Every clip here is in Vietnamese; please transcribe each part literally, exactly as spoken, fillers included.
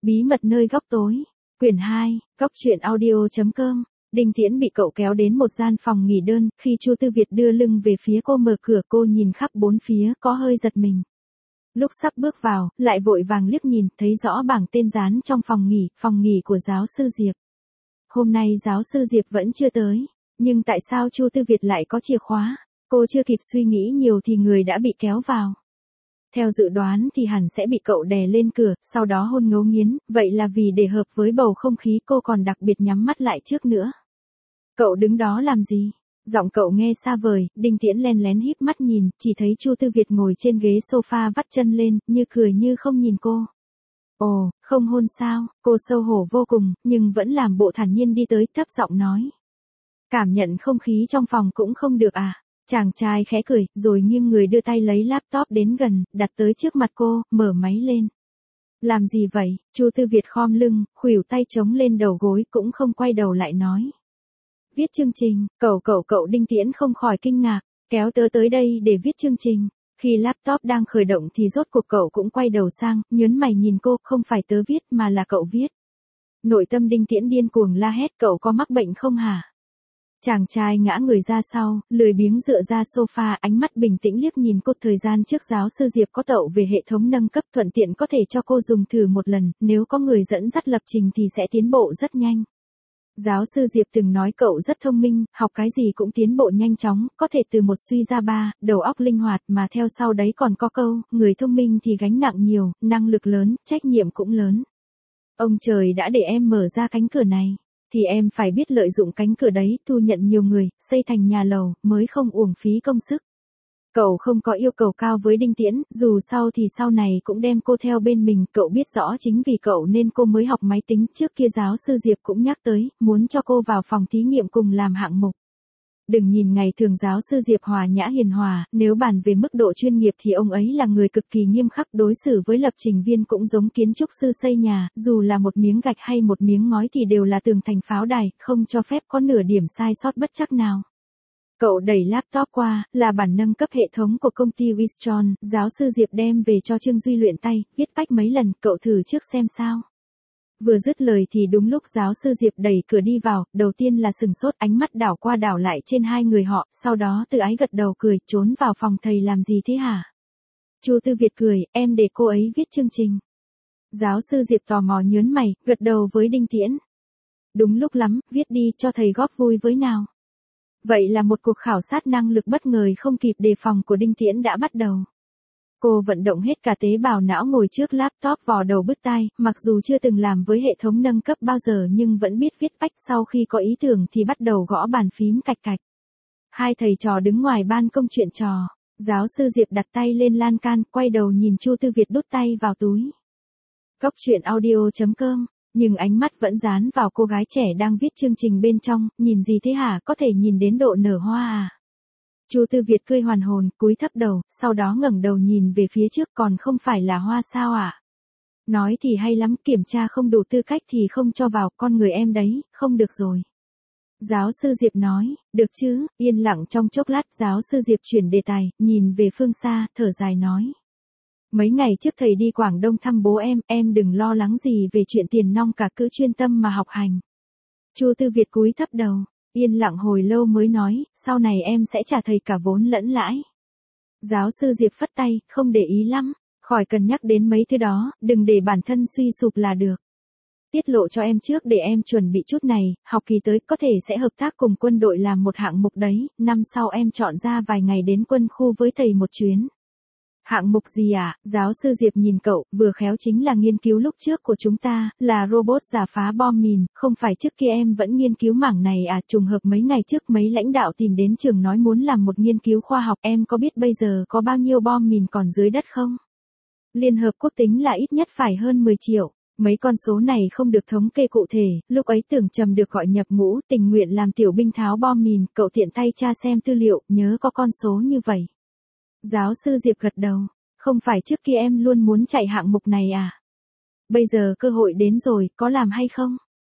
Bí mật nơi góc tối. Quyển hai, góc truyện audio chấm com. Đinh Tiễn bị cậu kéo đến một gian phòng nghỉ đơn, khi Chu Tư Việt đưa lưng về phía cô mở cửa, cô nhìn khắp bốn phía, có hơi giật mình. Lúc sắp bước vào, lại vội vàng liếc nhìn, thấy rõ bảng tên dán trong phòng nghỉ, phòng nghỉ của giáo sư Diệp. Hôm nay giáo sư Diệp vẫn chưa tới, nhưng tại sao Chu Tư Việt lại có chìa khóa? Cô chưa kịp suy nghĩ nhiều thì người đã bị kéo vào. Theo dự đoán thì hẳn sẽ bị cậu đè lên cửa, sau đó hôn ngấu nghiến, vậy là vì để hợp với bầu không khí cô còn đặc biệt nhắm mắt lại trước nữa. Cậu đứng đó làm gì? Giọng cậu nghe xa vời, Đinh Tiễn len lén híp mắt nhìn, chỉ thấy Chu Tư Việt ngồi trên ghế sofa vắt chân lên, như cười như không nhìn cô. Ồ, không hôn sao? Cô xấu hổ vô cùng, nhưng vẫn làm bộ thản nhiên đi tới, thấp giọng nói. Cảm nhận không khí trong phòng cũng không được à? Chàng trai khẽ cười, rồi nghiêng người đưa tay lấy laptop đến gần, đặt tới trước mặt cô, mở máy lên. Làm gì vậy? Chu Tư Việt khom lưng, khuỷu tay chống lên đầu gối, cũng không quay đầu lại nói. Viết chương trình. Cậu cậu cậu Đinh Tiễn không khỏi kinh ngạc, kéo tớ tới đây để viết chương trình. Khi laptop đang khởi động thì rốt cuộc cậu cũng quay đầu sang, nhớn mày nhìn cô, không phải tớ viết mà là cậu viết. Nội tâm Đinh Tiễn điên cuồng la hét, cậu có mắc bệnh không hả? Chàng trai ngã người ra sau, lười biếng dựa ra sofa, ánh mắt bình tĩnh liếc nhìn cô. Thời gian trước giáo sư Diệp có tậu về hệ thống nâng cấp, thuận tiện có thể cho cô dùng thử một lần, nếu có người dẫn dắt lập trình thì sẽ tiến bộ rất nhanh. Giáo sư Diệp từng nói cậu rất thông minh, học cái gì cũng tiến bộ nhanh chóng, có thể từ một suy ra ba, đầu óc linh hoạt, mà theo sau đấy còn có câu, người thông minh thì gánh nặng nhiều, năng lực lớn, trách nhiệm cũng lớn. Ông trời đã để em mở ra cánh cửa này, thì em phải biết lợi dụng cánh cửa đấy, thu nhận nhiều người, xây thành nhà lầu, mới không uổng phí công sức. Cậu không có yêu cầu cao với Đinh Tiễn, dù sau thì sau này cũng đem cô theo bên mình, cậu biết rõ chính vì cậu nên cô mới học máy tính, trước kia giáo sư Diệp cũng nhắc tới, muốn cho cô vào phòng thí nghiệm cùng làm hạng mục. Đừng nhìn ngày thường giáo sư Diệp hòa nhã hiền hòa, nếu bàn về mức độ chuyên nghiệp thì ông ấy là người cực kỳ nghiêm khắc, đối xử với lập trình viên cũng giống kiến trúc sư xây nhà, dù là một miếng gạch hay một miếng ngói thì đều là tường thành pháo đài, không cho phép có nửa điểm sai sót bất trắc nào. Cậu đẩy laptop qua, là bản nâng cấp hệ thống của công ty Wistron, giáo sư Diệp đem về cho Trương Duy luyện tay, viết bách mấy lần, cậu thử trước xem sao. Vừa dứt lời thì đúng lúc giáo sư Diệp đẩy cửa đi vào, đầu tiên là sừng sốt, ánh mắt đảo qua đảo lại trên hai người họ, sau đó tự ái gật đầu cười, trốn vào phòng thầy làm gì thế hả? Chu Tư Việt cười, em để cô ấy viết chương trình. Giáo sư Diệp tò mò nhớn mày, gật đầu với Đinh Tiễn. Đúng lúc lắm, viết đi, cho thầy góp vui với nào. Vậy là một cuộc khảo sát năng lực bất ngờ không kịp đề phòng của Đinh Tiễn đã bắt đầu. Cô vận động hết cả tế bào não ngồi trước laptop vò đầu bứt tai, mặc dù chưa từng làm với hệ thống nâng cấp bao giờ nhưng vẫn biết viết bách, sau khi có ý tưởng thì bắt đầu gõ bàn phím cạch cạch. Hai thầy trò đứng ngoài ban công chuyện trò, giáo sư Diệp đặt tay lên lan can, quay đầu nhìn Chu Tư Việt đút tay vào túi. Góc truyện audio chấm com. Nhưng ánh mắt vẫn dán vào cô gái trẻ đang viết chương trình bên trong, nhìn gì thế hả, có thể nhìn đến độ nở hoa à? Chu Tư Việt cười hoàn hồn, cúi thấp đầu, sau đó ngẩng đầu nhìn về phía trước, còn không phải là hoa sao ạ? À? Nói thì hay lắm, kiểm tra không đủ tư cách thì không cho vào, con người em đấy, không được rồi. Giáo sư Diệp nói, được chứ, yên lặng trong chốc lát, giáo sư Diệp chuyển đề tài, nhìn về phương xa, thở dài nói. Mấy ngày trước thầy đi Quảng Đông thăm bố em, em đừng lo lắng gì về chuyện tiền nong cả, cứ chuyên tâm mà học hành. Chu Tư Việt cúi thấp đầu, yên lặng hồi lâu mới nói, sau này em sẽ trả thầy cả vốn lẫn lãi. Giáo sư Diệp phất tay, không để ý lắm, khỏi cần nhắc đến mấy thứ đó, đừng để bản thân suy sụp là được. Tiết lộ cho em trước để em chuẩn bị chút này, học kỳ tới có thể sẽ hợp tác cùng quân đội làm một hạng mục đấy, năm sau em chọn ra vài ngày đến quân khu với thầy một chuyến. Hạng mục gì à? Giáo sư Diệp nhìn cậu, vừa khéo chính là nghiên cứu lúc trước của chúng ta, là robot giả phá bom mìn, không phải trước kia em vẫn nghiên cứu mảng này à? Trùng hợp mấy ngày trước mấy lãnh đạo tìm đến trường nói muốn làm một nghiên cứu khoa học, em có biết bây giờ có bao nhiêu bom mìn còn dưới đất không? Liên Hợp Quốc tính là ít nhất phải hơn mười triệu. Mấy con số này không được thống kê cụ thể, lúc ấy Tưởng Trầm được gọi nhập ngũ, tình nguyện làm tiểu binh tháo bom mìn, cậu tiện tay tra xem tư liệu, nhớ có con số như vậy. Giáo sư Diệp gật đầu, không phải trước kia em luôn muốn chạy hạng mục này à? Bây giờ cơ hội đến rồi, có làm hay không?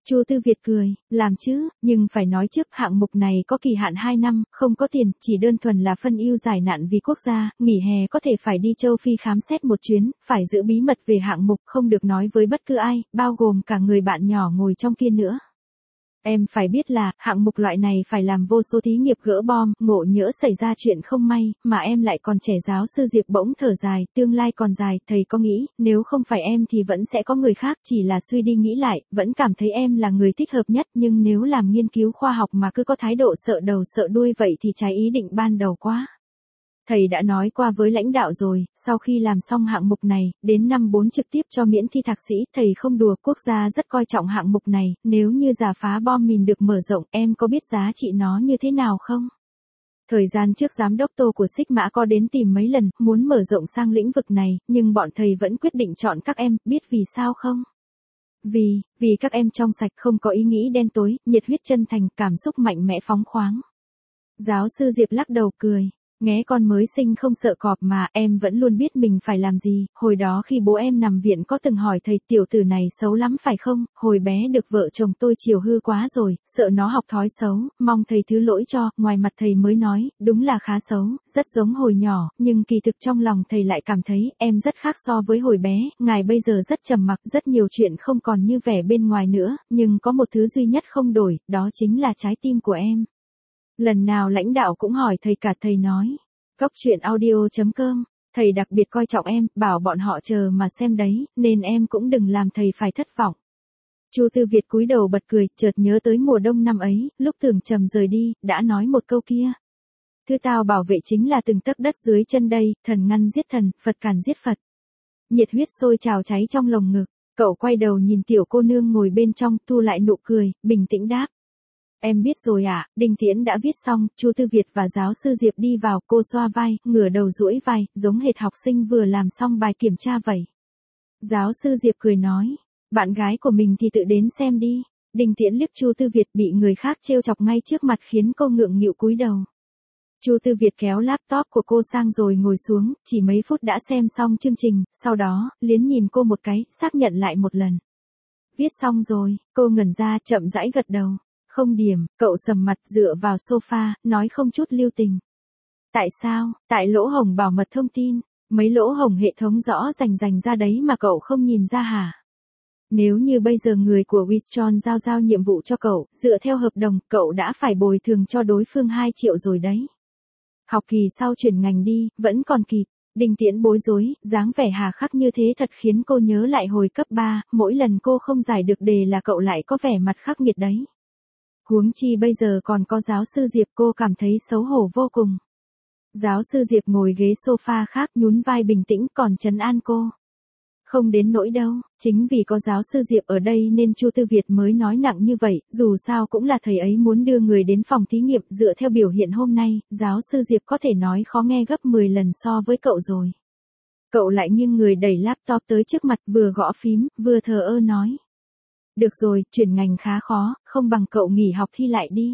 Chu Tư Việt cười, làm chứ, nhưng phải nói trước hạng mục này có kỳ hạn hai năm, không có tiền, chỉ đơn thuần là phân ưu giải nạn vì quốc gia, nghỉ hè có thể phải đi châu Phi khám xét một chuyến, phải giữ bí mật về hạng mục, không được nói với bất cứ ai, bao gồm cả người bạn nhỏ ngồi trong kia nữa. Em phải biết là, hạng mục loại này phải làm vô số thí nghiệm gỡ bom, ngộ nhỡ xảy ra chuyện không may, mà em lại còn trẻ. Giáo sư Diệp bỗng thở dài, tương lai còn dài, thầy có nghĩ, nếu không phải em thì vẫn sẽ có người khác, chỉ là suy đi nghĩ lại, vẫn cảm thấy em là người thích hợp nhất, nhưng nếu làm nghiên cứu khoa học mà cứ có thái độ sợ đầu sợ đuôi vậy thì trái ý định ban đầu quá. Thầy đã nói qua với lãnh đạo rồi, sau khi làm xong hạng mục này, đến năm bốn trực tiếp cho miễn thi thạc sĩ, thầy không đùa, quốc gia rất coi trọng hạng mục này, nếu như rà phá bom mìn được mở rộng, em có biết giá trị nó như thế nào không? Thời gian trước giám đốc Tô của Sigma có đến tìm mấy lần, muốn mở rộng sang lĩnh vực này, nhưng bọn thầy vẫn quyết định chọn các em, biết vì sao không? Vì, vì các em trong sạch, không có ý nghĩ đen tối, nhiệt huyết chân thành, cảm xúc mạnh mẽ phóng khoáng. Giáo sư Diệp lắc đầu cười. Nghe con mới sinh không sợ cọp mà, em vẫn luôn biết mình phải làm gì, hồi đó khi bố em nằm viện có từng hỏi thầy tiểu tử này xấu lắm phải không, hồi bé được vợ chồng tôi chiều hư quá rồi, sợ nó học thói xấu, mong thầy thứ lỗi cho, ngoài mặt thầy mới nói, đúng là khá xấu, rất giống hồi nhỏ, nhưng kỳ thực trong lòng thầy lại cảm thấy, em rất khác so với hồi bé, ngài bây giờ rất trầm mặc, rất nhiều chuyện không còn như vẻ bên ngoài nữa, nhưng có một thứ duy nhất không đổi, đó chính là trái tim của em. Lần nào lãnh đạo cũng hỏi thầy cả, thầy nói, cốc truyện audio chấm com, thầy đặc biệt coi trọng em, bảo bọn họ chờ mà xem đấy, nên em cũng đừng làm thầy phải thất vọng. Chu Tư Việt cúi đầu bật cười, chợt nhớ tới mùa đông năm ấy, lúc Tưởng Trầm rời đi, đã nói một câu kia. Thứ tao bảo vệ chính là từng tấc đất dưới chân đây, thần ngăn giết thần, Phật càn giết Phật. Nhiệt huyết sôi trào cháy trong lồng ngực, cậu quay đầu nhìn tiểu cô nương ngồi bên trong, thu lại nụ cười, bình tĩnh đáp. Em biết rồi ạ, à, Đinh Tiễn đã viết xong, Chu Tư Việt và giáo sư Diệp đi vào, cô xoa vai, ngửa đầu duỗi vai, giống hệt học sinh vừa làm xong bài kiểm tra vậy. Giáo sư Diệp cười nói, bạn gái của mình thì tự đến xem đi. Đinh Tiễn liếc Chu Tư Việt bị người khác trêu chọc ngay trước mặt khiến cô ngượng nghịu cúi đầu. Chu Tư Việt kéo laptop của cô sang rồi ngồi xuống, chỉ mấy phút đã xem xong chương trình, sau đó, liến nhìn cô một cái, xác nhận lại một lần. Viết xong rồi, cô ngẩn ra, chậm rãi gật đầu. Không điểm, cậu sầm mặt dựa vào sofa, nói không chút lưu tình. Tại sao, tại lỗ hổng bảo mật thông tin, mấy lỗ hổng hệ thống rõ rành rành ra đấy mà cậu không nhìn ra hả? Nếu như bây giờ người của Wistron giao giao nhiệm vụ cho cậu, dựa theo hợp đồng, cậu đã phải bồi thường cho đối phương hai triệu rồi đấy. Học kỳ sau chuyển ngành đi, vẫn còn kịp. Đinh Tiễn bối rối, dáng vẻ hà khắc như thế thật khiến cô nhớ lại hồi cấp ba, mỗi lần cô không giải được đề là cậu lại có vẻ mặt khắc nghiệt đấy. Huống chi bây giờ còn có giáo sư Diệp, cô cảm thấy xấu hổ vô cùng. Giáo sư Diệp ngồi ghế sofa khác nhún vai bình tĩnh còn trấn an cô. Không đến nỗi đâu, chính vì có giáo sư Diệp ở đây nên Chu Tư Việt mới nói nặng như vậy, dù sao cũng là thầy ấy muốn đưa người đến phòng thí nghiệm, dựa theo biểu hiện hôm nay, giáo sư Diệp có thể nói khó nghe gấp mười lần so với cậu rồi. Cậu lại nghiêng người đẩy laptop tới trước mặt, vừa gõ phím, vừa thờ ơ nói. Được rồi, chuyển ngành khá khó, không bằng cậu nghỉ học thi lại đi.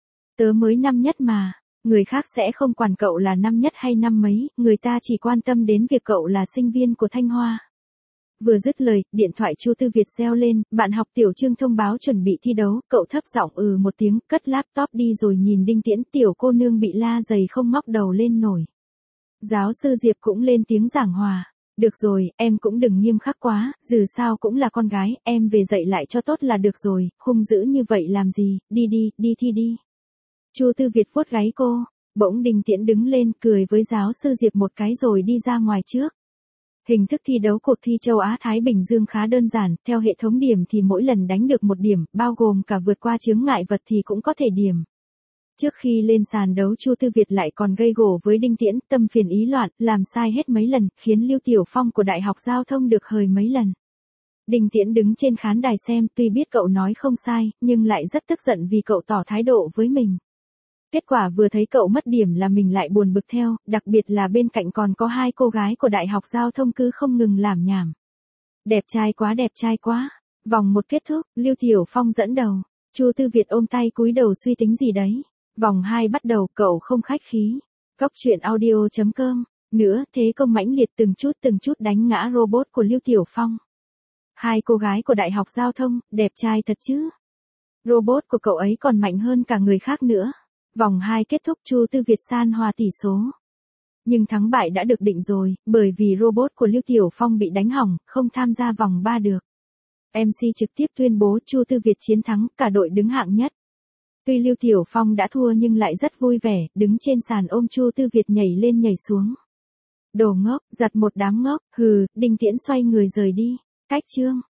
Tớ mới năm nhất mà, người khác sẽ không quản cậu là năm nhất hay năm mấy, người ta chỉ quan tâm đến việc cậu là sinh viên của Thanh Hoa. Vừa dứt lời, điện thoại Chu Tư Việt reo lên, bạn học Tiểu Trương thông báo chuẩn bị thi đấu, cậu thấp giọng ừ một tiếng, cất laptop đi rồi nhìn Đinh Tiễn, tiểu cô nương bị la dày không ngóc đầu lên nổi. Giáo sư Diệp cũng lên tiếng giảng hòa. Được rồi, em cũng đừng nghiêm khắc quá, dù sao cũng là con gái, em về dạy lại cho tốt là được rồi, hung dữ như vậy làm gì, đi đi, đi thi đi. Chu Tư Việt vuốt gáy cô, bỗng Đinh Tiễn đứng lên cười với giáo sư Diệp một cái rồi đi ra ngoài trước. Hình thức thi đấu cuộc thi châu Á-Thái Bình Dương khá đơn giản, theo hệ thống điểm thì mỗi lần đánh được một điểm, bao gồm cả vượt qua chướng ngại vật thì cũng có thể điểm. Trước khi lên sàn đấu Chu Tư Việt lại còn gây gổ với Đinh Tiễn, tâm phiền ý loạn, làm sai hết mấy lần, khiến Lưu Tiểu Phong của Đại học Giao thông được hời mấy lần. Đinh Tiễn đứng trên khán đài xem, tuy biết cậu nói không sai, nhưng lại rất tức giận vì cậu tỏ thái độ với mình. Kết quả vừa thấy cậu mất điểm là mình lại buồn bực theo, đặc biệt là bên cạnh còn có hai cô gái của Đại học Giao thông cứ không ngừng làm nhảm. Đẹp trai quá, đẹp trai quá. Vòng một kết thúc, Lưu Tiểu Phong dẫn đầu. Chu Tư Việt ôm tay cúi đầu suy tính gì đấy. Vòng hai bắt đầu, cậu không khách khí. Cốc truyện audio chấm com. Nữa, thế công mãnh liệt từng chút từng chút đánh ngã robot của Lưu Tiểu Phong. Hai cô gái của Đại học Giao thông, đẹp trai thật chứ. Robot của cậu ấy còn mạnh hơn cả người khác nữa. Vòng hai kết thúc Chu Tư Việt san hòa tỷ số. Nhưng thắng bại đã được định rồi, bởi vì robot của Lưu Tiểu Phong bị đánh hỏng, không tham gia vòng ba được. em xê trực tiếp tuyên bố Chu Tư Việt chiến thắng, cả đội đứng hạng nhất. Tuy Lưu Tiểu Phong đã thua nhưng lại rất vui vẻ, đứng trên sàn ôm Chu Tư Việt nhảy lên nhảy xuống. Đồ ngốc, giặt một đám ngốc, hừ, Đinh Tiễn xoay người rời đi. Cách chương